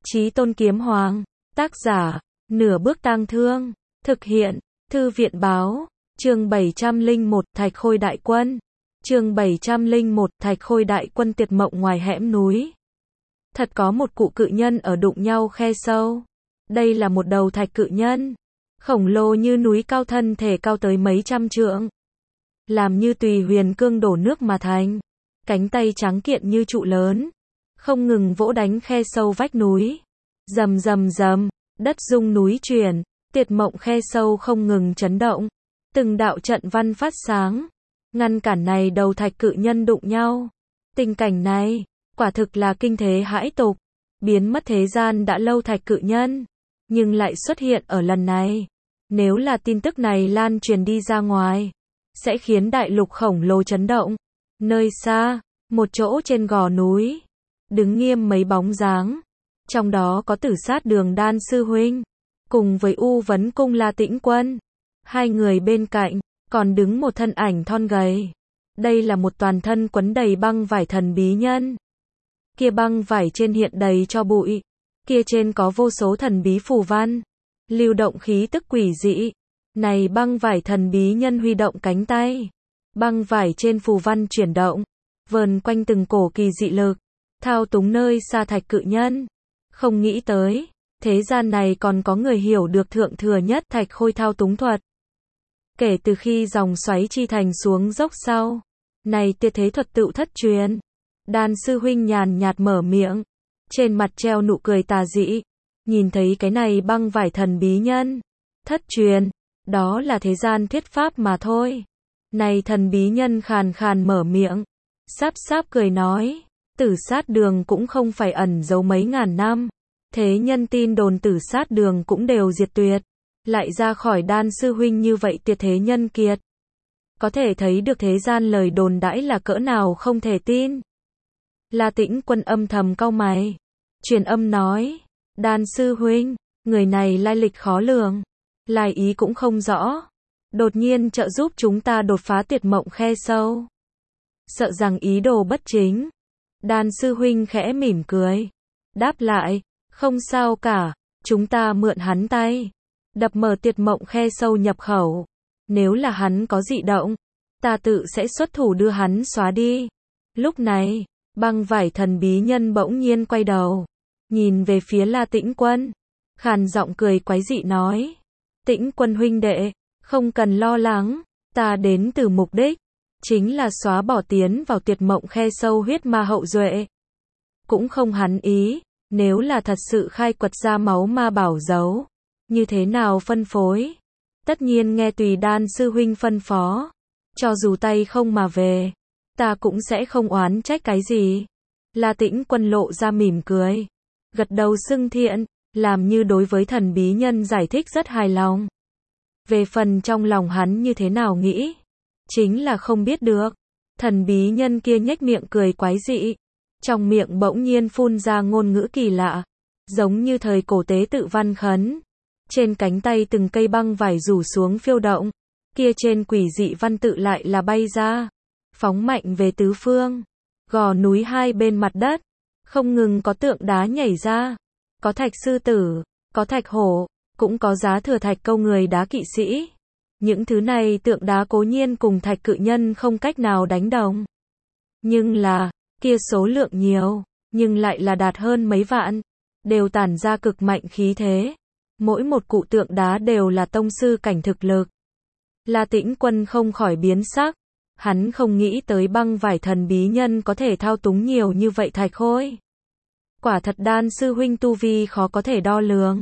Chí Tôn Kiếm Hoàng, tác giả, Nửa Bước Tang Thương, thực hiện, Thư viện Báo, chương 701, Thạch Khôi Đại Quân, chương 701, Thạch Khôi Đại Quân tiệt mộng ngoài hẻm núi. Thật có một cụ cự nhân ở đụng nhau khe sâu. Đây là một đầu thạch cự nhân, khổng lồ như núi cao, thân thể cao tới mấy trăm trượng, làm như tùy huyền cương đổ nước mà thành, cánh tay trắng kiện như trụ lớn, không ngừng vỗ đánh khe sâu vách núi. Rầm rầm rầm, đất rung núi chuyển, tiệt mộng khe sâu không ngừng chấn động, từng đạo trận văn phát sáng, ngăn cản này đầu thạch cự nhân đụng nhau. Tình cảnh này, quả thực là kinh thế hãi tục, biến mất thế gian đã lâu thạch cự nhân, nhưng lại xuất hiện ở lần này. Nếu là tin tức này lan truyền đi ra ngoài, sẽ khiến đại lục khổng lồ chấn động. Nơi xa, một chỗ trên gò núi, đứng nghiêm mấy bóng dáng, trong đó có Tử Sát Đường Đan sư huynh, cùng với U Vấn Cung La Tĩnh Quân. Hai người bên cạnh, còn đứng một thân ảnh thon gầy. Đây là một toàn thân quấn đầy băng vải thần bí nhân. Kia băng vải trên hiện đầy tro bụi, kia trên có vô số thần bí phù văn, lưu động khí tức quỷ dị. Này băng vải thần bí nhân huy động cánh tay, băng vải trên phù văn chuyển động, vờn quanh từng cổ kỳ dị lực, thao túng nơi xa thạch cự nhân. Không nghĩ tới, thế gian này còn có người hiểu được thượng thừa nhất Thạch Khôi thao túng thuật. Kể từ khi dòng xoáy chi thành xuống dốc sau, này tuyệt thế thuật tựu thất truyền. Đan sư huynh nhàn nhạt mở miệng, trên mặt treo nụ cười tà dị. Nhìn thấy cái này băng vải thần bí nhân, thất truyền, đó là thế gian thuyết pháp mà thôi. Này thần bí nhân khàn khàn mở miệng, sáp sáp cười nói, Tử Sát Đường cũng không phải ẩn giấu mấy ngàn năm, thế nhân tin đồn Tử Sát Đường cũng đều diệt tuyệt, lại ra khỏi Đan sư huynh như vậy tuyệt thế nhân kiệt. Có thể thấy được thế gian lời đồn đãi là cỡ nào không thể tin. La Tĩnh Quân âm thầm cau mày, truyền âm nói, Đan sư huynh, người này lai lịch khó lường, lai ý cũng không rõ, đột nhiên trợ giúp chúng ta đột phá tuyệt mộng khe sâu, sợ rằng ý đồ bất chính. Đan sư huynh khẽ mỉm cười, đáp lại, không sao cả, chúng ta mượn hắn tay, đập mở tuyệt mộng khe sâu nhập khẩu. Nếu là hắn có dị động, ta tự sẽ xuất thủ đưa hắn xóa đi. Lúc này, băng vải thần bí nhân bỗng nhiên quay đầu, nhìn về phía La Tĩnh Quân, khàn giọng cười quái dị nói, Tĩnh Quân huynh đệ, không cần lo lắng, ta đến từ mục đích, chính là xóa bỏ tiến vào tuyệt mộng khe sâu huyết ma hậu duệ. Cũng không hắn ý, nếu là thật sự khai quật ra máu ma bảo dấu, như thế nào phân phối? Tất nhiên nghe tùy Đan sư huynh phân phó, cho dù tay không mà về, ta cũng sẽ không oán trách cái gì. La Tĩnh Quân lộ ra mỉm cười, gật đầu xưng thiện, làm như đối với thần bí nhân giải thích rất hài lòng. Về phần trong lòng hắn như thế nào nghĩ, chính là không biết được. Thần bí nhân kia nhếch miệng cười quái dị, trong miệng bỗng nhiên phun ra ngôn ngữ kỳ lạ, giống như thời cổ tế tự văn khấn. Trên cánh tay từng cây băng vải rủ xuống phiêu động, kia trên quỷ dị văn tự lại là bay ra, phóng mạnh về tứ phương. Gò núi hai bên mặt đất, không ngừng có tượng đá nhảy ra, có thạch sư tử, có thạch hổ, cũng có giá thừa thạch câu người đá kỵ sĩ. Những thứ này tượng đá cố nhiên cùng thạch cự nhân không cách nào đánh đồng. Nhưng là, kia số lượng nhiều, nhưng lại là đạt hơn mấy vạn, đều tản ra cực mạnh khí thế. Mỗi một cụ tượng đá đều là tông sư cảnh thực lực. La Tĩnh Quân không khỏi biến sắc, hắn không nghĩ tới băng vải thần bí nhân có thể thao túng nhiều như vậy Thạch Khôi. Quả thật Đan sư huynh tu vi khó có thể đo lường.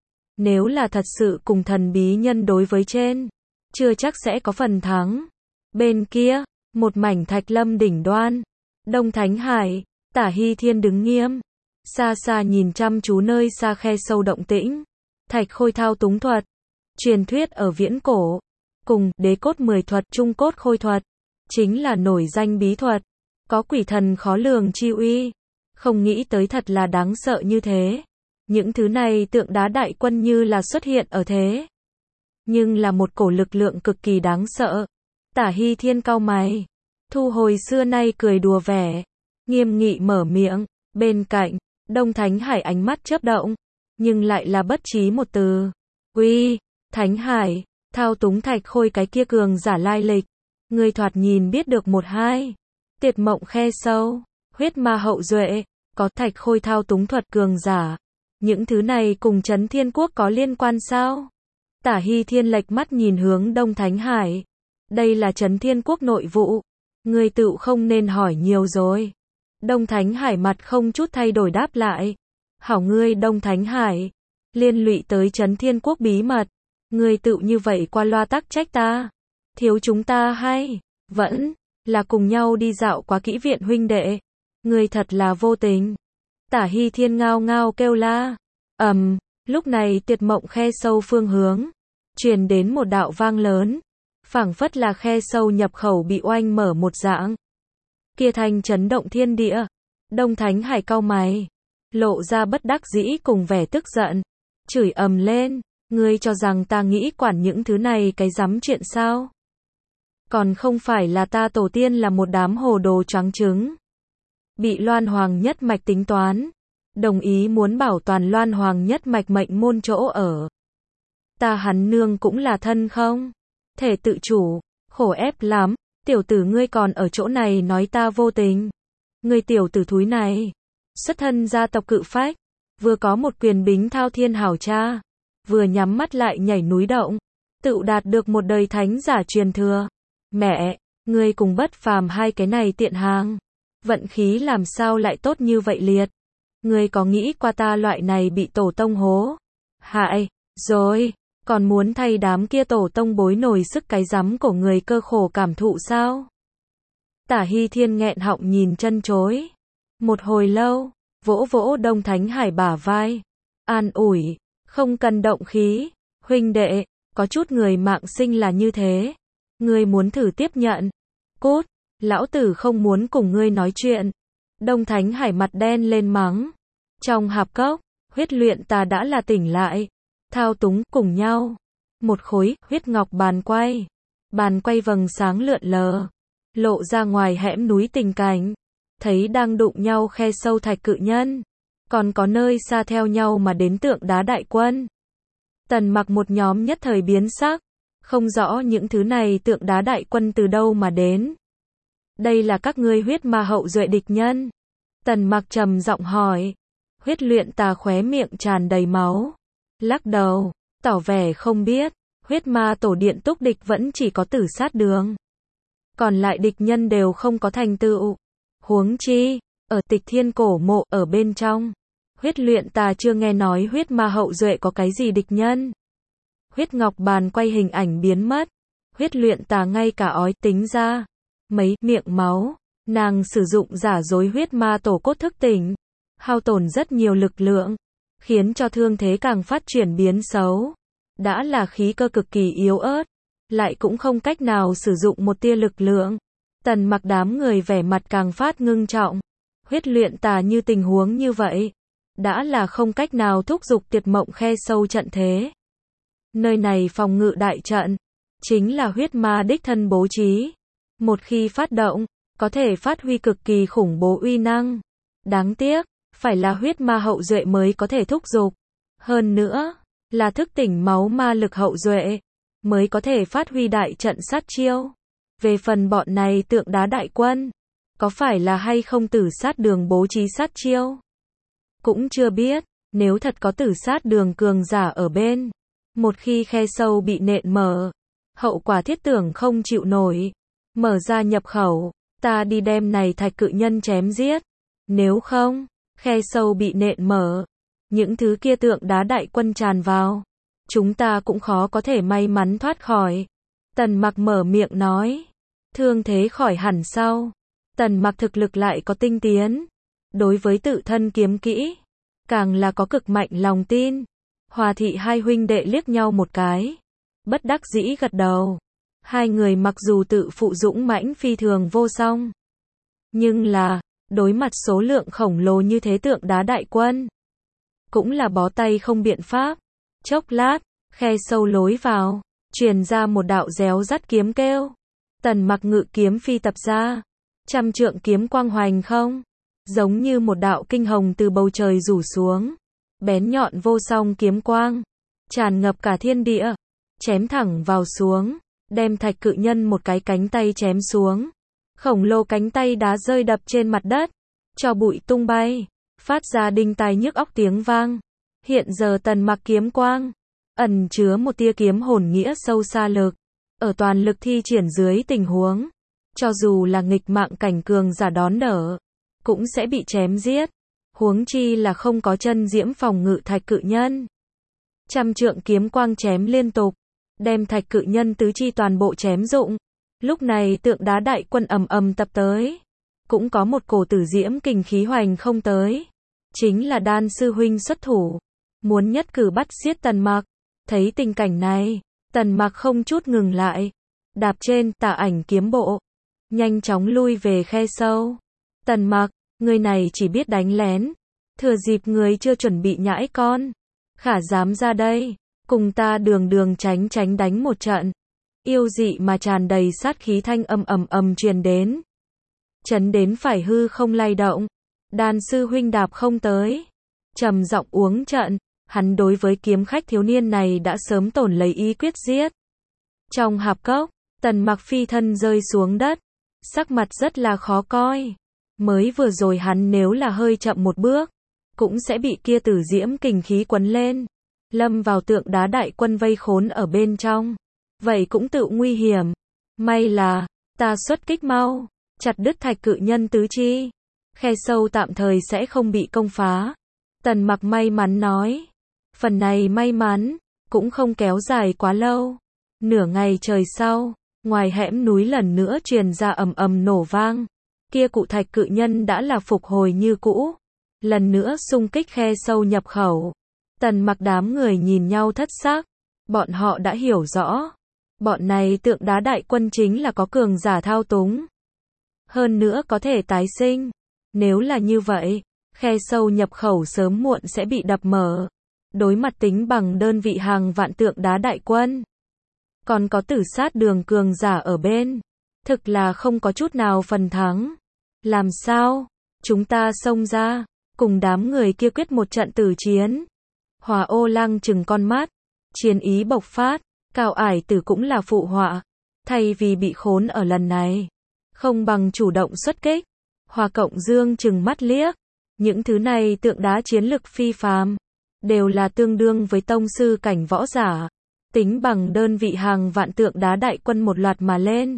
Nếu là thật sự cùng thần bí nhân đối với trên, chưa chắc sẽ có phần thắng. Bên kia, một mảnh thạch lâm đỉnh đoan, Đông Thánh Hải, Tả Hy Thiên đứng nghiêm, xa xa nhìn chăm chú nơi xa khe sâu động tĩnh. Thạch Khôi thao túng thuật, truyền thuyết ở viễn cổ, cùng đế cốt 10 thuật trung cốt khôi thuật, chính là nổi danh bí thuật, có quỷ thần khó lường chi uy. Không nghĩ tới thật là đáng sợ như thế. Những thứ này tượng đá đại quân như là xuất hiện ở thế, nhưng là một cổ lực lượng cực kỳ đáng sợ. Tả Hy Thiên cau mày, thu hồi xưa nay cười đùa vẻ, nghiêm nghị mở miệng, bên cạnh, Đông Thánh Hải ánh mắt chớp động, nhưng lại là bất trí một từ. Uy, Thánh Hải, thao túng Thạch Khôi cái kia cường giả lai lịch. Ngươi thoạt nhìn biết được một hai. Tiệt Mộng Khe Sâu, huyết ma hậu duệ, có Thạch Khôi thao túng thuật cường giả. Những thứ này cùng Chấn Thiên Quốc có liên quan sao? Tả Hy Thiên lệch mắt nhìn hướng Đông Thánh Hải. Đây là Chấn Thiên Quốc nội vụ. Ngươi tự không nên hỏi nhiều rồi. Đông Thánh Hải mặt không chút thay đổi đáp lại. Hảo ngươi Đông Thánh Hải. Liên lụy tới Chấn Thiên Quốc bí mật. Ngươi tự như vậy qua loa tắc trách ta. Thiếu chúng ta hay. Vẫn là cùng nhau đi dạo quá kỹ viện huynh đệ. Ngươi thật là vô tình. Tả Hy Thiên ngao ngao kêu la. Lúc này Tiệt Mộng Khe Sâu phương hướng. Truyền đến một đạo vang lớn. Phảng phất là khe sâu nhập khẩu bị oanh mở một dạng. Kia thanh chấn động thiên địa. Đông Thánh Hải cau mày. Lộ ra bất đắc dĩ cùng vẻ tức giận. Chửi ầm lên. Ngươi cho rằng ta nghĩ quản những thứ này cái rắm chuyện sao? Còn không phải là ta tổ tiên là một đám hồ đồ choáng trứng. Bị Loan Hoàng nhất mạch tính toán. Đồng ý muốn bảo toàn Loan Hoàng nhất mạch mệnh môn chỗ ở. Ta hắn nương cũng là thân không? Thể tự chủ, khổ ép lắm, tiểu tử ngươi còn ở chỗ này nói ta vô tình. Ngươi tiểu tử thúi này, xuất thân gia tộc cự phách, vừa có một quyền bính thao thiên hảo cha, vừa nhắm mắt lại nhảy núi động, tự đạt được một đời thánh giả truyền thừa. Mẹ, ngươi cùng Bất Phàm hai cái này tiện hàng, vận khí làm sao lại tốt như vậy liệt. Ngươi có nghĩ qua ta loại này bị tổ tông hố hại rồi, còn muốn thay đám kia tổ tông bối nổi sức cái rắm của người cơ khổ cảm thụ sao? Tả Hy Thiên nghẹn họng nhìn chân chối. Một hồi lâu, vỗ vỗ Đông Thánh Hải bả vai. An ủi, không cần động khí. Huynh đệ, có chút người mạng sinh là như thế. Ngươi muốn thử tiếp nhận. Cút, lão tử không muốn cùng ngươi nói chuyện. Đông Thánh Hải mặt đen lên mắng. Trong hạp cốc, huyết luyện ta đã là tỉnh lại. Thao túng cùng nhau. Một khối huyết ngọc bàn quay. Bàn quay vầng sáng lượn lờ. Lộ ra ngoài hẻm núi tình cảnh. Thấy đang đụng nhau khe sâu Thạch cự nhân. Còn có nơi xa theo nhau mà đến tượng đá đại quân. Tần Mặc một nhóm nhất thời biến sắc. Không rõ những thứ này tượng đá đại quân từ đâu mà đến. Đây là các ngươi huyết ma hậu duệ địch nhân. Tần Mặc trầm giọng hỏi. Huyết luyện tà khóe miệng tràn đầy máu. Lắc đầu, tỏ vẻ không biết. Huyết ma tổ điện túc địch vẫn chỉ có Tử Sát Đường. Còn lại địch nhân đều không có thành tựu. Huống chi, ở Tịch Thiên cổ mộ ở bên trong. Huyết luyện tà chưa nghe nói huyết ma hậu duệ có cái gì địch nhân. Huyết ngọc bàn quay hình ảnh biến mất. Huyết luyện tà ngay cả ói tính ra. Mấy miệng máu. Nàng sử dụng giả dối huyết ma tổ cốt thức tỉnh. Hao tổn rất nhiều lực lượng. Khiến cho thương thế càng phát triển biến xấu. Đã là khí cơ cực kỳ yếu ớt. Lại cũng không cách nào sử dụng một tia lực lượng. Tần Mặc đám người vẻ mặt càng phát ngưng trọng. Huyết luyện tà như tình huống như vậy. Đã là không cách nào thúc giục Tiệt Mộng Khe Sâu trận thế. Nơi này phòng ngự đại trận. Chính là huyết ma đích thân bố trí. Một khi phát động, có thể phát huy cực kỳ khủng bố uy năng. Đáng tiếc, phải là huyết ma hậu duệ mới có thể thúc giục. Hơn nữa, là thức tỉnh máu ma lực hậu duệ, mới có thể phát huy đại trận sát chiêu. Về phần bọn này tượng đá đại quân, có phải là hay không Tử Sát Đường bố trí sát chiêu? Cũng chưa biết, nếu thật có Tử Sát Đường cường giả ở bên. Một khi khe sâu bị nện mở, hậu quả thiết tưởng không chịu nổi. Mở ra nhập khẩu, ta đi đem này Thạch cự nhân chém giết. Nếu không, khe sâu bị nện mở, những thứ kia tượng đá đại quân tràn vào, chúng ta cũng khó có thể may mắn thoát khỏi. Tần Mặc mở miệng nói. Thương thế khỏi hẳn sau. Tần Mặc thực lực lại có tinh tiến. Đối với tự thân kiếm kỹ, càng là có cực mạnh lòng tin. Hòa Thị hai huynh đệ liếc nhau một cái. Bất đắc dĩ gật đầu. Hai người mặc dù tự phụ dũng mãnh phi thường vô song. Nhưng là, đối mặt số lượng khổng lồ như thế tượng đá đại quân. Cũng là bó tay không biện pháp. Chốc lát, khe sâu lối vào. Truyền ra một đạo réo rắt kiếm kêu. Tần Mặc ngự kiếm phi tập ra. Trăm trượng kiếm quang hoành không. giống như một đạo kinh hồng từ bầu trời rủ xuống, bén nhọn vô song kiếm quang, tràn ngập cả thiên địa, chém thẳng vào xuống, đem Thạch Cự Nhân một cái cánh tay chém xuống. Khổng lồ cánh tay đá rơi đập trên mặt đất, cho bụi tung bay, phát ra đinh tai nhức óc tiếng vang. Hiện giờ Tần Mặc kiếm quang, ẩn chứa một tia kiếm hồn nghĩa sâu xa lực, ở toàn lực thi triển dưới tình huống, cho dù là nghịch mạng cảnh cường giả đón đỡ, cũng sẽ bị chém giết. Huống chi là không có chân diễm phòng ngự Thạch Cự Nhân. Trăm trượng kiếm quang chém liên tục, đem Thạch Cự Nhân tứ chi toàn bộ chém rụng. Lúc này tượng đá đại quân ầm ầm tập tới, cũng có một cổ tử diễm kình khí hoành không tới, chính là Đan sư huynh xuất thủ, muốn nhất cử bắt giết Tần Mặc. Thấy tình cảnh này, Tần Mặc không chút ngừng lại, đạp trên Tà Ảnh kiếm bộ, nhanh chóng lui về khe sâu. Tần Mặc, người này chỉ biết đánh lén, thừa dịp người chưa chuẩn bị nhãi con, khả dám ra đây, cùng ta đường đường tránh tránh đánh một trận. Yêu dị mà tràn đầy sát khí thanh âm ầm ầm truyền đến, chấn đến phải hư không lay động. Đan sư huynh đạp không tới, trầm giọng uống trận, hắn đối với kiếm khách thiếu niên này đã sớm tổn lấy ý quyết giết. Trong hạp cốc, Tần Mặc phi thân rơi xuống đất, sắc mặt rất là khó coi. Mới vừa rồi hắn nếu là hơi chậm một bước, cũng sẽ bị kia tử diễm kình khí quấn lên, lâm vào tượng đá đại quân vây khốn ở bên trong. Vậy cũng tự nguy hiểm. May là, ta xuất kích mau, chặt đứt Thạch Cự Nhân tứ chi. Khe sâu tạm thời sẽ không bị công phá. Tần Mặc may mắn nói. Phần này may mắn, cũng không kéo dài quá lâu. Nửa ngày trời sau, ngoài hẻm núi lần nữa truyền ra ầm ầm nổ vang. Kia cụ Thạch Cự Nhân đã là phục hồi như cũ. Lần nữa xung kích khe sâu nhập khẩu. Tần Mặc đám người nhìn nhau thất sắc. Bọn họ đã hiểu rõ. Bọn này tượng đá đại quân chính là có cường giả thao túng. Hơn nữa có thể tái sinh. Nếu là như vậy, khe sâu nhập khẩu sớm muộn sẽ bị đập mở. Đối mặt tính bằng đơn vị hàng vạn tượng đá đại quân. Còn có Tử Sát Đường cường giả ở bên. Thực là không có chút nào phần thắng. Làm sao? Chúng ta xông ra, cùng đám người kia quyết một trận tử chiến. Hỏa Ô Lăng trừng con mắt. Chiến ý bộc phát. Cao Ải Tử cũng là phụ họa. Thay vì bị khốn ở lần này, không bằng chủ động xuất kích. Hoa Cộng Dương trừng mắt liếc. Những thứ này tượng đá chiến lực phi phàm, đều là tương đương với tông sư cảnh võ giả. Tính bằng đơn vị hàng vạn tượng đá đại quân một loạt mà lên.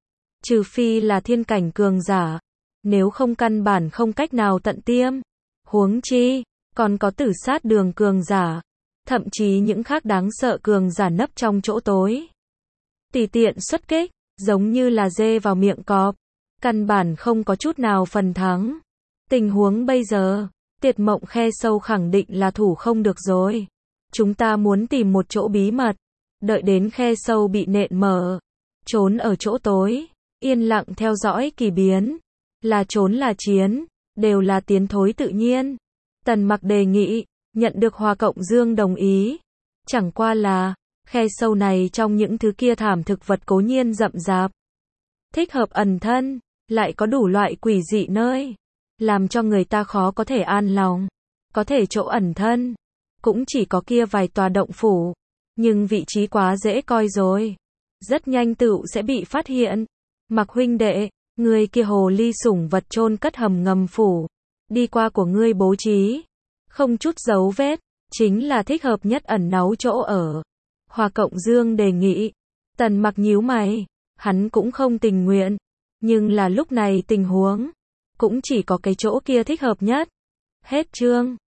Trừ phi là thiên cảnh cường giả, nếu không căn bản không cách nào tận tiêm. Huống chi, còn có Tử Sát Đường cường giả. Thậm chí những khác đáng sợ cường giả nấp trong chỗ tối. Tùy tiện xuất kích, giống như là dê vào miệng cọp. Căn bản không có chút nào phần thắng. Tình huống bây giờ, Tiệt Mộng khe sâu khẳng định là thủ không được rồi. Chúng ta muốn tìm một chỗ bí mật. Đợi đến khe sâu bị nện mở. Trốn ở chỗ tối, yên lặng theo dõi kỳ biến. Là trốn là chiến, đều là tiến thối tự nhiên. Tần Mặc đề nghị. Nhận được Hoa Cộng Dương đồng ý. Chẳng qua là, khe sâu này trong những thứ kia thảm thực vật cố nhiên rậm rạp. Thích hợp ẩn thân, lại có đủ loại quỷ dị nơi. Làm cho người ta khó có thể an lòng. Có thể chỗ ẩn thân. Cũng chỉ có kia vài tòa động phủ. Nhưng vị trí quá dễ coi rồi. Rất nhanh tựu sẽ bị phát hiện. Mặc huynh đệ, người kia hồ ly sủng vật chôn cất hầm ngầm phủ. Đi qua của ngươi bố trí. Không chút dấu vết, chính là thích hợp nhất ẩn náu chỗ ở. Hoa Cộng Dương đề nghị. Tần Mặc nhíu mày, hắn cũng không tình nguyện, nhưng là lúc này tình huống, cũng chỉ có cái chỗ kia thích hợp nhất. Hết chương.